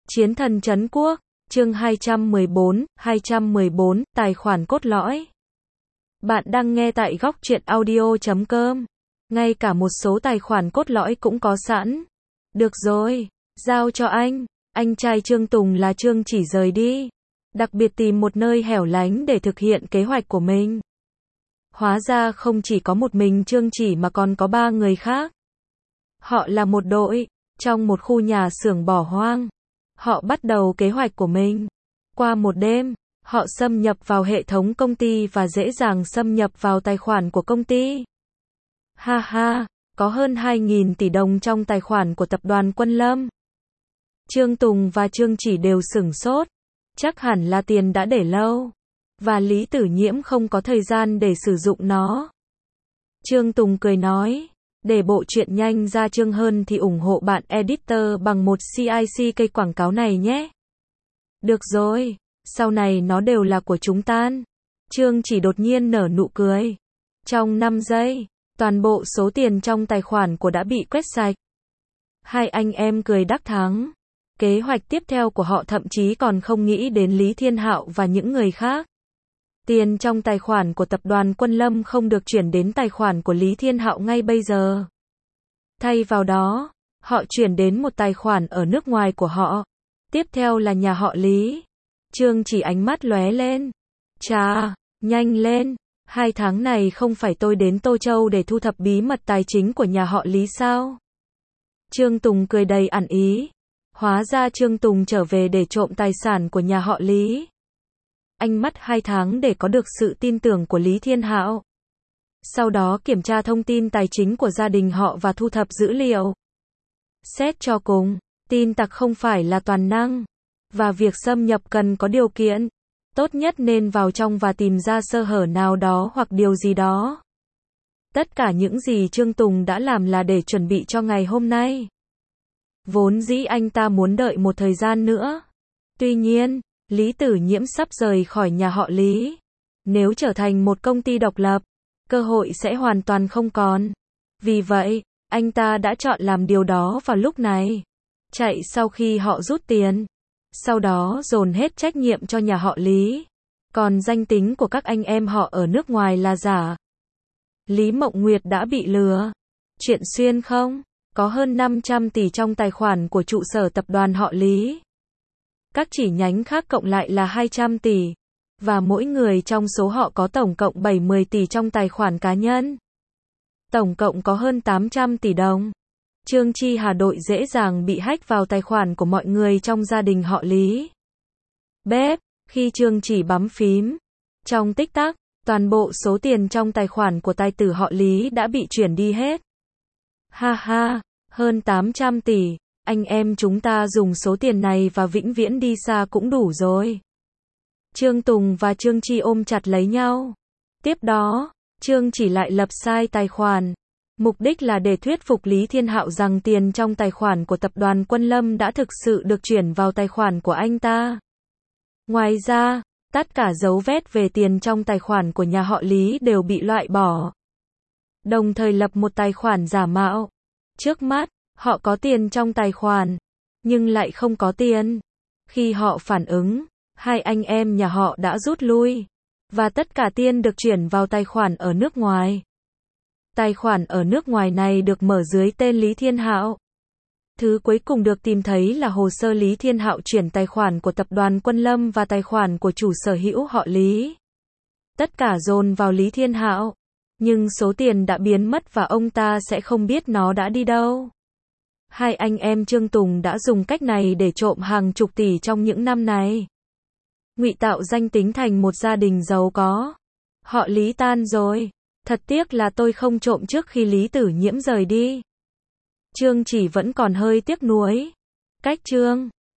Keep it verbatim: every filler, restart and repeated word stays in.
Chiến thần trấn quốc, chương hai trăm mười bốn, hai trăm mười bốn, tài khoản cốt lõi. Bạn đang nghe tại góc truyện audio chấm com. Ngay cả một số tài khoản cốt lõi cũng có sẵn. Được rồi, giao cho anh. Anh trai Trương Tùng là Trương Chỉ rời đi. Đặc biệt tìm một nơi hẻo lánh để thực hiện kế hoạch của mình. Hóa ra không chỉ có một mình Trương Chỉ mà còn có ba người khác. Họ là một đội, trong một khu nhà xưởng bỏ hoang. Họ bắt đầu kế hoạch của mình. Qua một đêm, họ xâm nhập vào hệ thống công ty và dễ dàng xâm nhập vào tài khoản của công ty. Ha ha, có hơn hai nghìn tỷ đồng trong tài khoản của tập đoàn Quân Lâm. Trương Tùng và Trương Chỉ đều sửng sốt. Chắc hẳn là tiền đã để lâu. Và Lý Tử Nhiễm không có thời gian để sử dụng nó. Trương Tùng cười nói. Để bộ truyện nhanh ra chương hơn thì ủng hộ bạn editor bằng một xê i xê cây quảng cáo này nhé. Được rồi, sau này nó đều là của chúng ta. Trương Chỉ đột nhiên nở nụ cười. Trong năm giây, toàn bộ số tiền trong tài khoản của đã bị quét sạch. Hai anh em cười đắc thắng. Kế hoạch tiếp theo của họ thậm chí còn không nghĩ đến Lý Thiên Hạo và những người khác. Tiền trong tài khoản của tập đoàn Quân Lâm không được chuyển đến tài khoản của Lý Thiên Hạo ngay bây giờ. Thay vào đó, họ chuyển đến một tài khoản ở nước ngoài của họ. Tiếp theo là nhà họ Lý. Trương Chỉ ánh mắt lóe lên. Chà, nhanh lên. Hai tháng này không phải tôi đến Tô Châu để thu thập bí mật tài chính của nhà họ Lý sao? Trương Tùng cười đầy ẩn ý. Hóa ra Trương Tùng trở về để trộm tài sản của nhà họ Lý. Anh mất hai tháng để có được sự tin tưởng của Lý Thiên Hạo. Sau đó kiểm tra thông tin tài chính của gia đình họ và thu thập dữ liệu. Xét cho cùng, tin tặc không phải là toàn năng. Và việc xâm nhập cần có điều kiện. Tốt nhất nên vào trong và tìm ra sơ hở nào đó hoặc điều gì đó. Tất cả những gì Trương Tùng đã làm là để chuẩn bị cho ngày hôm nay. Vốn dĩ anh ta muốn đợi một thời gian nữa. Tuy nhiên, Lý Tử Nhiễm sắp rời khỏi nhà họ Lý. Nếu trở thành một công ty độc lập, cơ hội sẽ hoàn toàn không còn. Vì vậy, anh ta đã chọn làm điều đó vào lúc này. Chạy sau khi họ rút tiền. Sau đó dồn hết trách nhiệm cho nhà họ Lý. Còn danh tính của các anh em họ ở nước ngoài là giả. Lý Mộng Nguyệt đã bị lừa. Chuyện xuyên không? Có hơn năm trăm tỷ trong tài khoản của trụ sở tập đoàn họ Lý. Các chi nhánh khác cộng lại là hai trăm tỷ. Và mỗi người trong số họ có tổng cộng bảy mươi tỷ trong tài khoản cá nhân. Tổng cộng có hơn tám trăm tỷ đồng. Trương Chi Hà đội dễ dàng bị hack vào tài khoản của mọi người trong gia đình họ Lý. Bếp, khi Trương Chỉ bấm phím. Trong tích tắc, toàn bộ số tiền trong tài khoản của tài tử họ Lý đã bị chuyển đi hết. Ha ha, hơn tám trăm tỷ. Anh em chúng ta dùng số tiền này và vĩnh viễn đi xa cũng đủ rồi. Trương Tùng và Trương Chi ôm chặt lấy nhau. Tiếp đó, Trương Chỉ lại lập sai tài khoản. Mục đích là để thuyết phục Lý Thiên Hạo rằng tiền trong tài khoản của tập đoàn Quân Lâm đã thực sự được chuyển vào tài khoản của anh ta. Ngoài ra, tất cả dấu vết về tiền trong tài khoản của nhà họ Lý đều bị loại bỏ. Đồng thời lập một tài khoản giả mạo. Trước mắt, họ có tiền trong tài khoản, nhưng lại không có tiền. Khi họ phản ứng, hai anh em nhà họ đã rút lui. Và tất cả tiền được chuyển vào tài khoản ở nước ngoài. Tài khoản ở nước ngoài này được mở dưới tên Lý Thiên Hạo. Thứ cuối cùng được tìm thấy là hồ sơ Lý Thiên Hạo chuyển tài khoản của tập đoàn Quân Lâm và tài khoản của chủ sở hữu họ Lý. Tất cả dồn vào Lý Thiên Hạo. Nhưng số tiền đã biến mất và ông ta sẽ không biết nó đã đi đâu. Hai anh em Trương Tùng đã dùng cách này để trộm hàng chục tỷ trong những năm này. Ngụy tạo danh tính thành một gia đình giàu có. Họ Lý tan rồi. Thật tiếc là tôi không trộm trước khi Lý Tử Nhiễm rời đi. Trương Chỉ vẫn còn hơi tiếc nuối. Cách chương